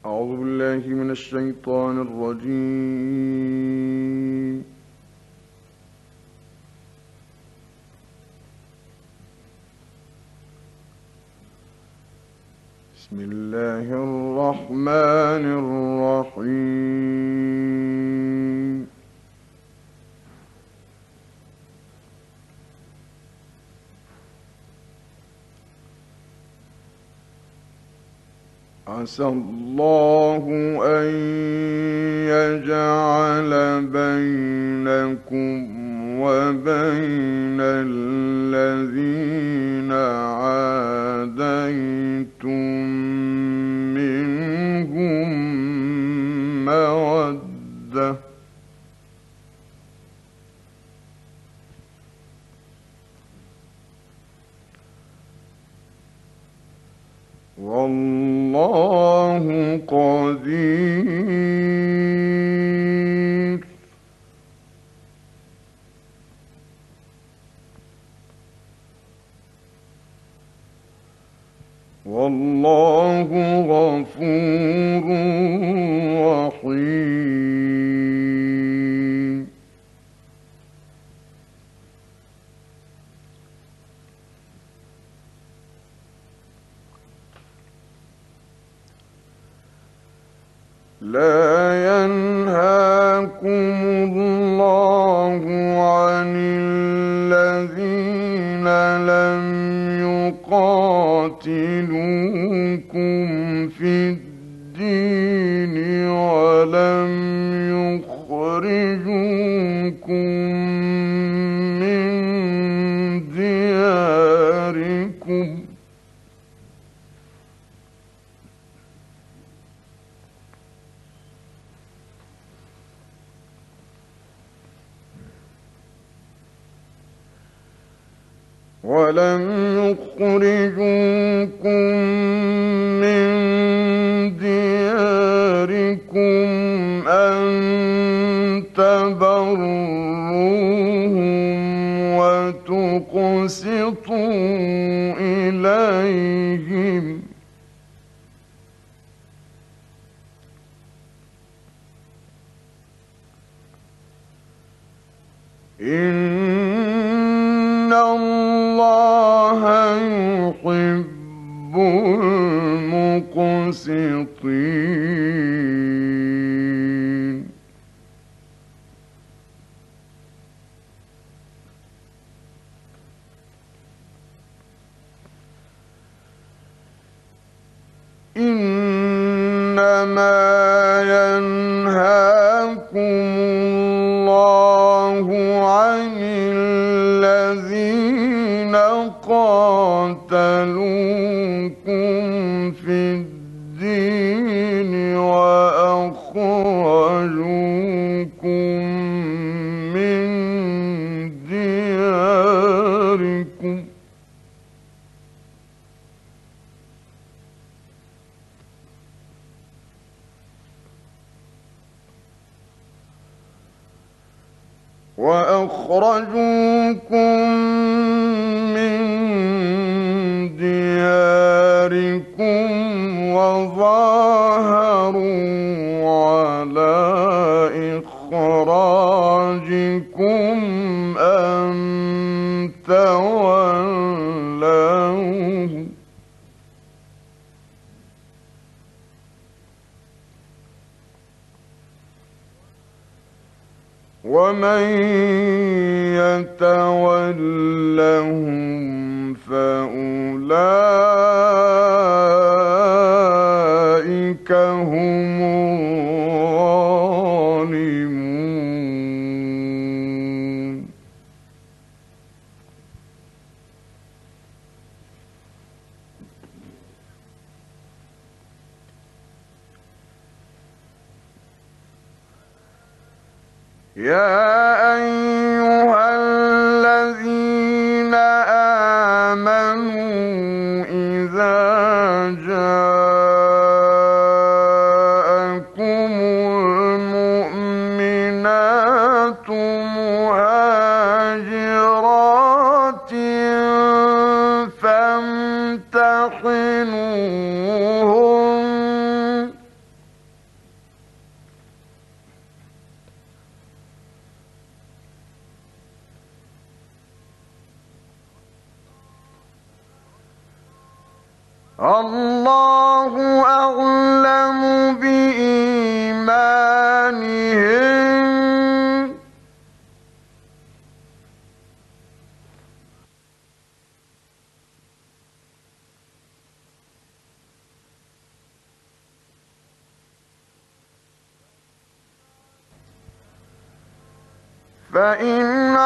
أعوذ بالله من الشيطان الرجيم. بسم الله الرحمن الرحيم. عسى الله أن يجعل بينكم وبين الذين عاديتم منهم مودة، والله قدير. والله غفور رحيم. لا ينهاكم الله عن الذين لم يقاتلوكم في الدين ولم يخرجوكم من دياركم أن تبروهم وتقسطوا إليهم، إن الله يحب المقسطين. إنما ينهاكم الله عن الذين قاتلوكم في الدين وأخرجوكم من دياركم وظاهروا على إخراجكم أن تولوهم، ومن يتولهم فأولئك هم الظالمون. يا أيها الذين آمنوا إذا جاءكم المؤمنات مهاجرات فامتحنوهن الله أعلم بإيمانهم. فإن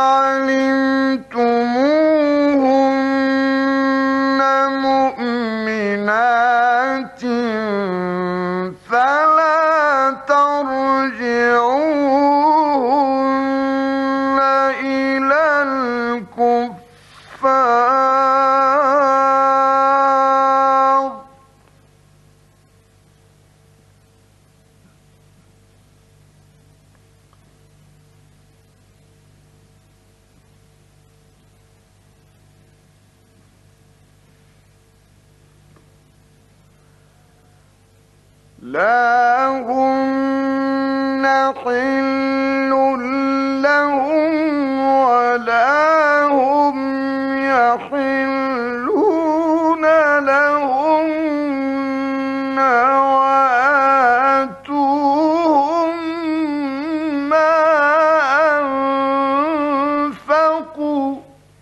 علمتموهن مؤمنات فلا ترجعوهن إلى الكفار. لا هن حل لهم ولا هم يحلون لهن وآتوهم ما أنفقوا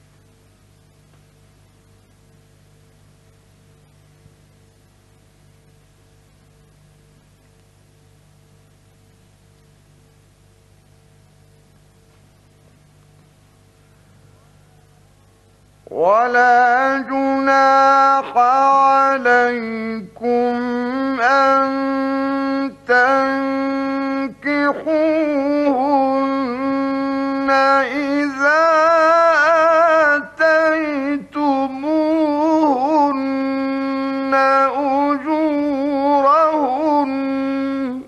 ولا جناح عليكم أن تنكحوهن إذا آتيتموهن أجورهن.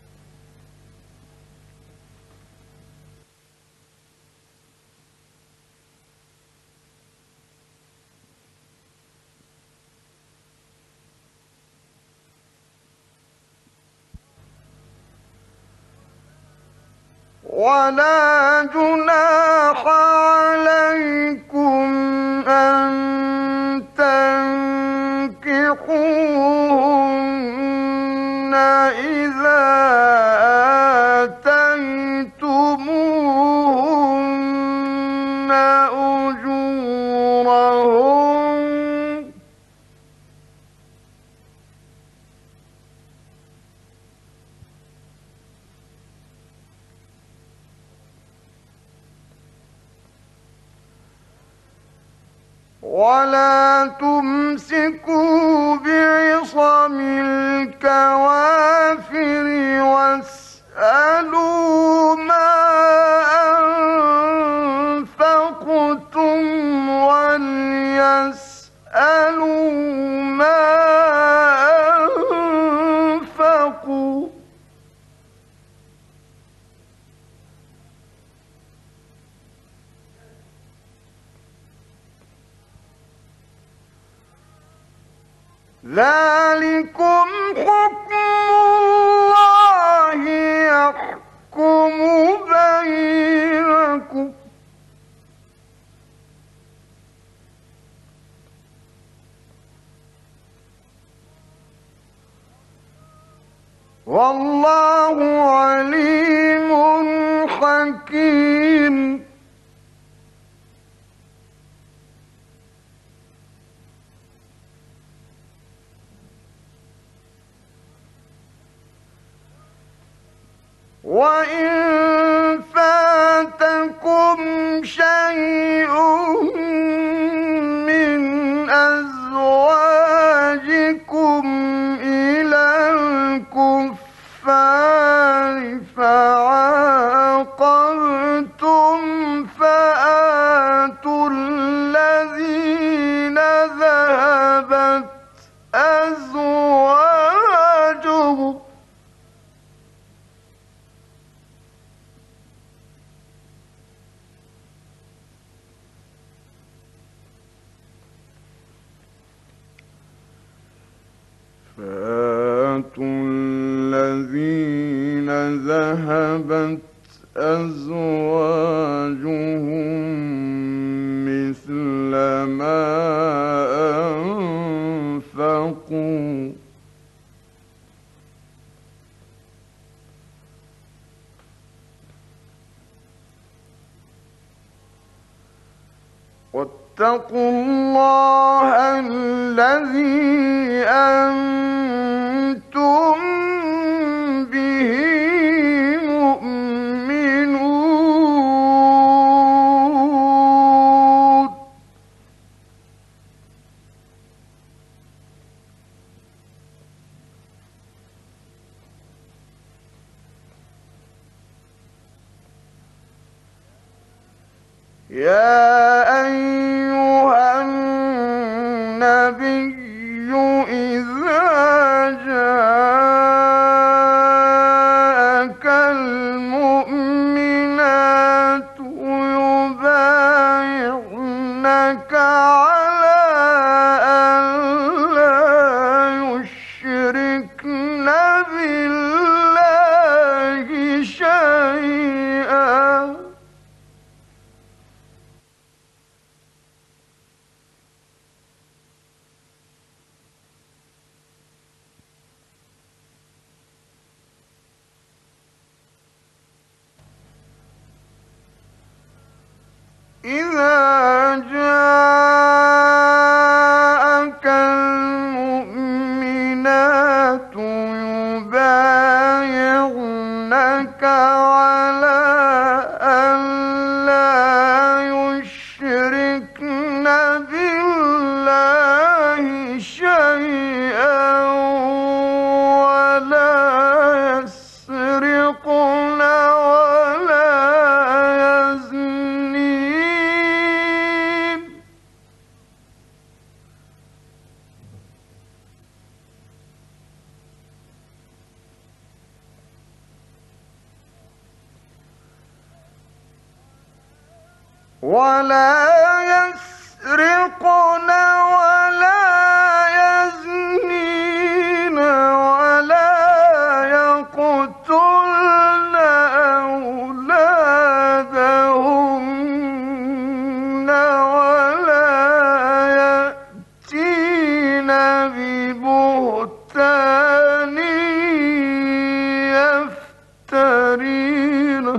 ولا جناح عليكم أن تنكحوهن إذا آتيتموهن أجورهن. ولا تمسكوا بعصم الكوافر واسألوا ما أنفقتم وليسألوا ما أنفقوا. ذلكم حكم الله يحكم بينكم. والله عليم حكيم. وإن فاتكم شيء من أزواجكم إلى الكفار فعاقبتم فآتوا الذين ذهبت أزواجهم ذهبت أزواجهم مثل ما أنفقوا واتقوا الله الذي أنتم به مؤمنون. يا أيها النبي إذا جاءك المؤمنات يبايعنك على أن لا يشركن بالله شيئا إذا جاءك المؤمنات يبايعنك على أن لا يشركن بالله شيئا ولا يسرقن ولا يزنين ولا يسرقن ولا يزنين ولا يقتلن أولادهن ولا يأتين ببهتان يفترينه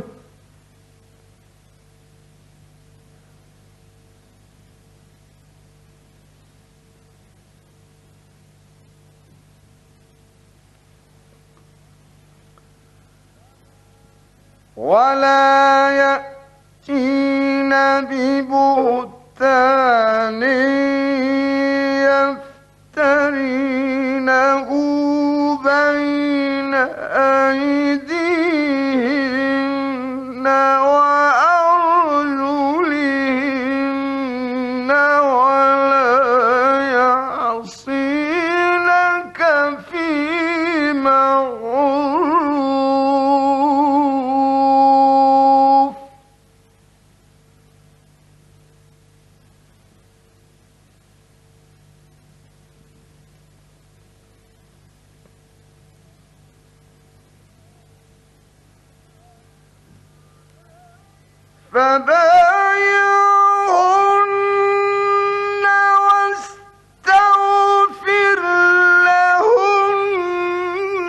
يفترينه بين أيديهن وأرجلهن ولا يعصينك في معروف فبايعهن واستغفر لهن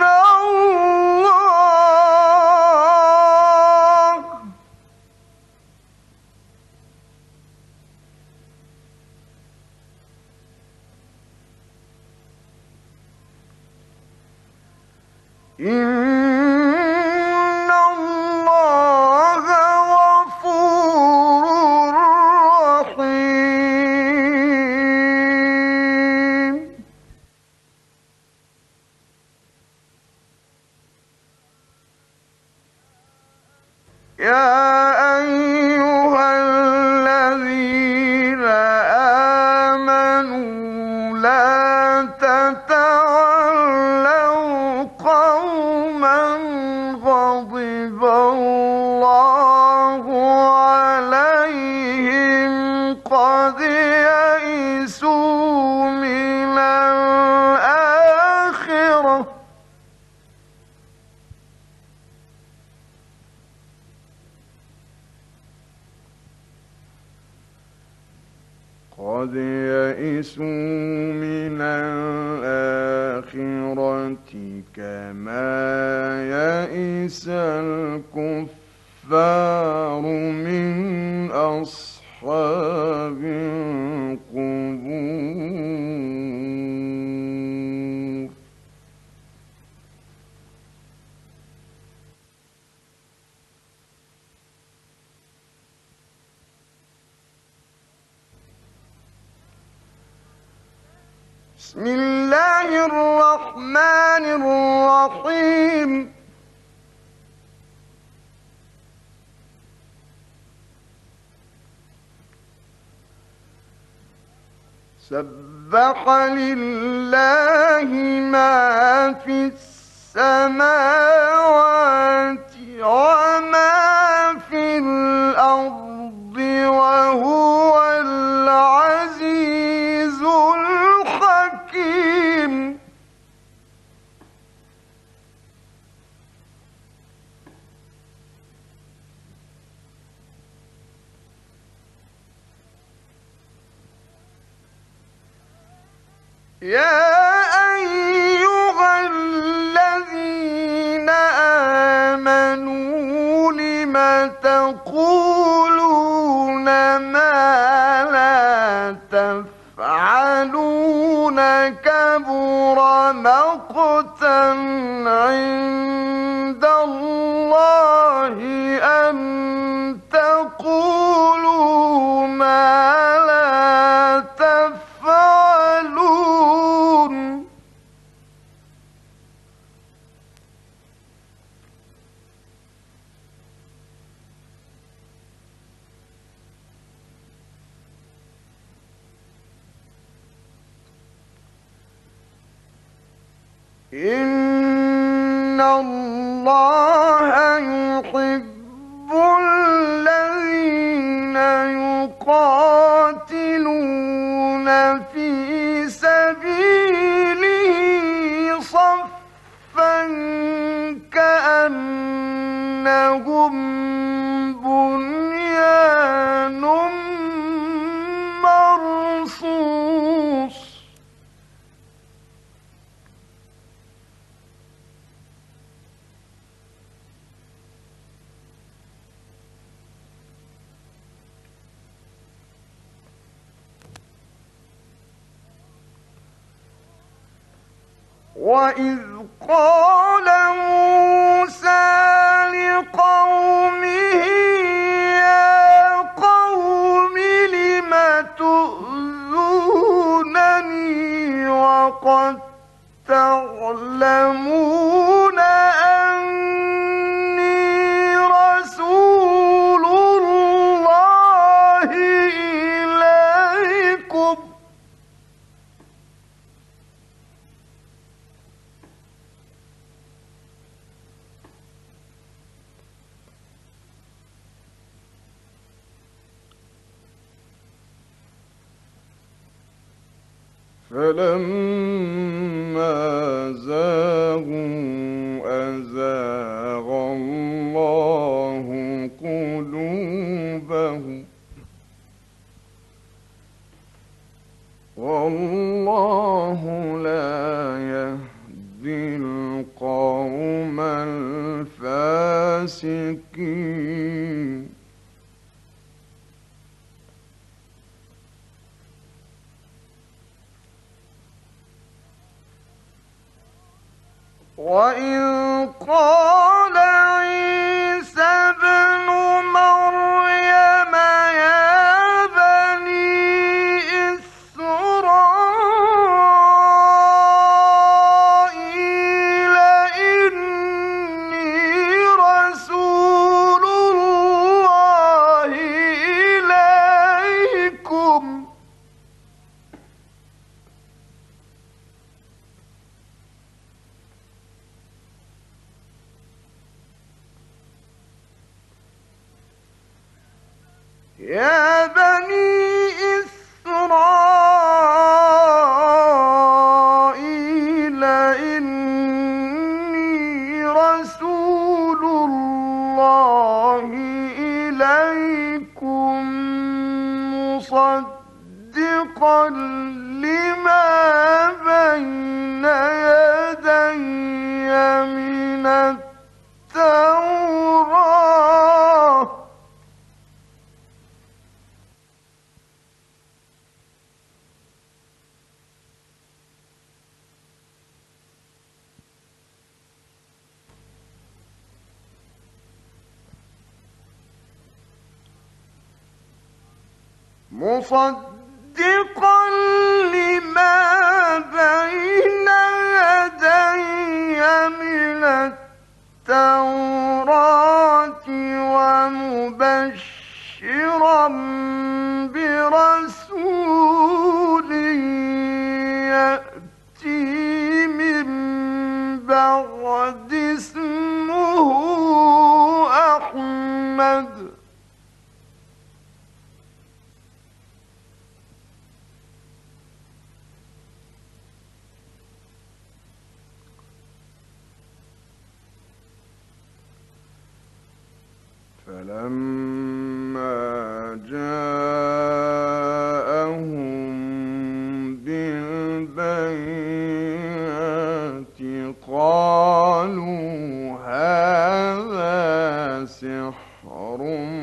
الله إن الله غفور رحيم. يا أيها الذين آمنوا لا تتولوا قوما غضب الله عليهم قد يئسوا من الآخرة كما يئس الكفار من أصحاب بسم الله الرحمن الرحيم سبح لله ما في السماوات وما في الأرض وهو العزيز الحكيم يا أيها الذين آمنوا لم تقولون ما لا تفعلون كبر مقتا عند الله أن تقولوا ما لا تفعلون إن الله يحب الذين يقاتلون في سبيله صفا كأنهم بنيان مرصوص وإذ قال موسى لقومه يا قوم لم تؤذونني وقد تعلمون أني رسول الله إليكم فلما زاغوا أزاغ الله قلوبهم والله لا يهدي القوم الفاسقين وإذ قال عيسى ابن مريم يا بني إسرائيل إني رسول الله إليكم يا بني إسرائيل إني رسول الله إليكم مصدقا لما بين يدي من التوراة مصدقا لما بين التوراة ومبشرا برسول يأتي من بعد اسمه أحمد. فلما جاءهم بالبينات قالوا هذا سحر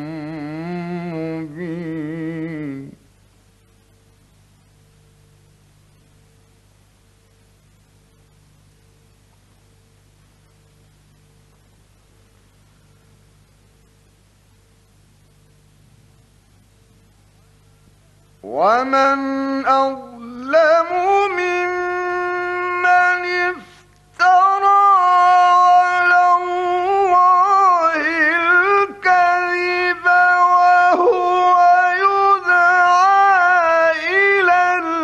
مبين. ومن أظلم ممن افترى على الله الكذب وهو يدعى إلى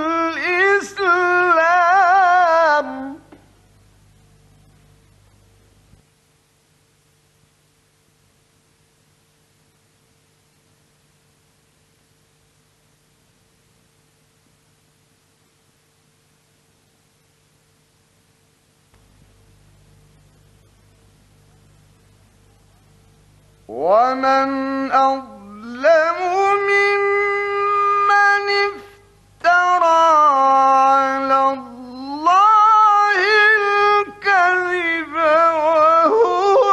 الإسلام. ومن أظلم ممن افترى على الله الكذب وهو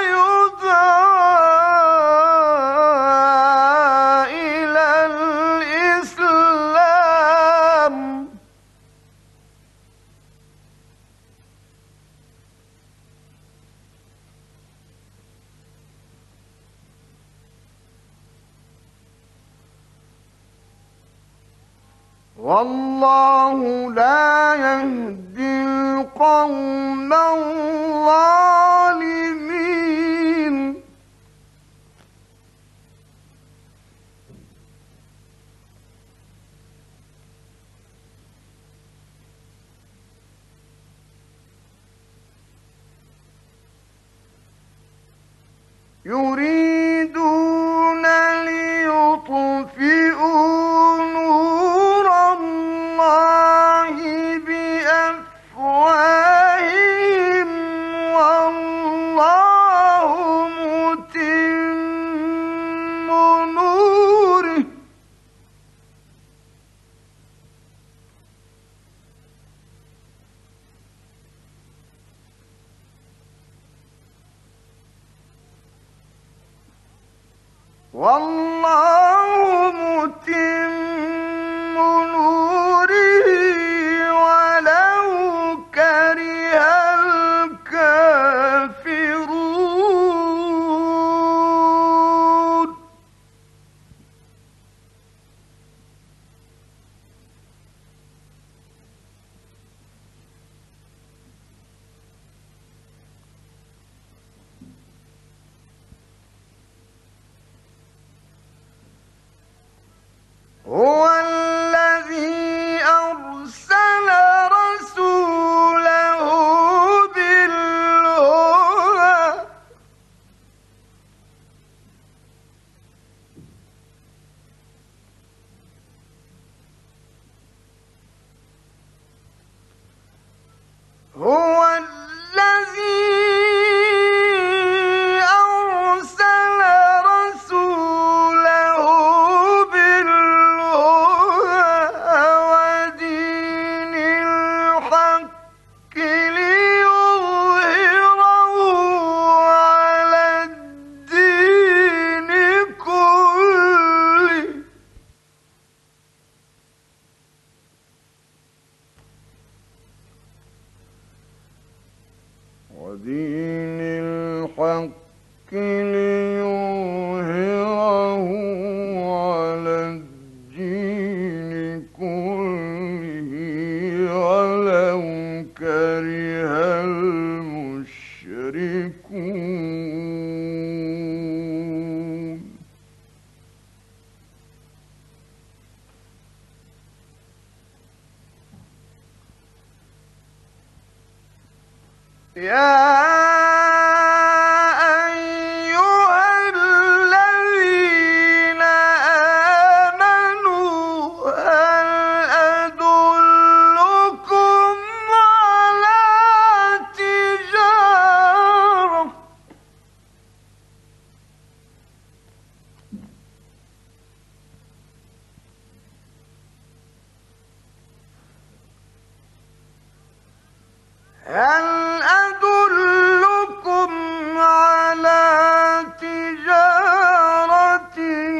يدعى إلى الإسلام. والله لا يهدي القوم الظالمين. يريدون ليطفئوا نور الله بأفواههم والله متم نوره. والله متم نوره ولو كره الكافرون. هو الذي أرسل رسوله بالهدى هو الذي أرسل رسوله بالهدى ودين الحق ليظهره على الدين كله. ودين الحق ليظهره على الدين كله ولو كره المشركون. يا أيها الذين آمنوا هل أدلكم على تجارة هل أدلكم على تجارة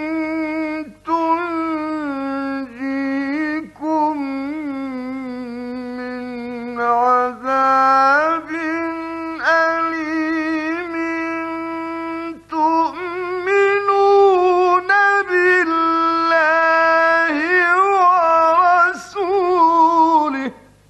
تنجيكم من عذاب أليم تؤمنون بالله ورسوله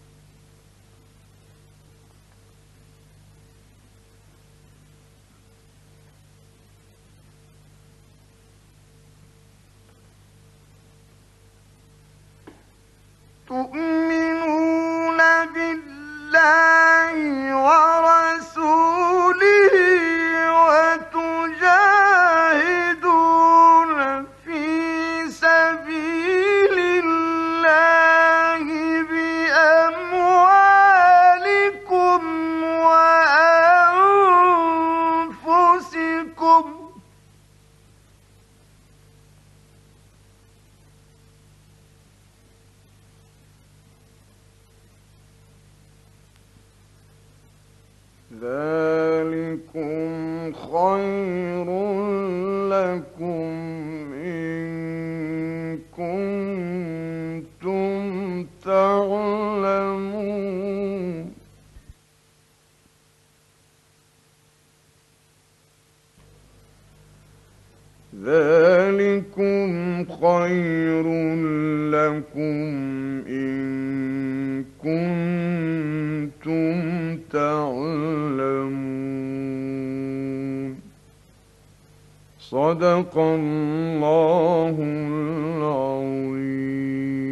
تؤمنون بالله ورسوله وتجاهدون في سبيل الله بأموالكم وأنفسكم ذلكم خير لكم إن كنتم تعلمون ذلكم خير لكم إن كنتم تعلمون صدق الله العظيم.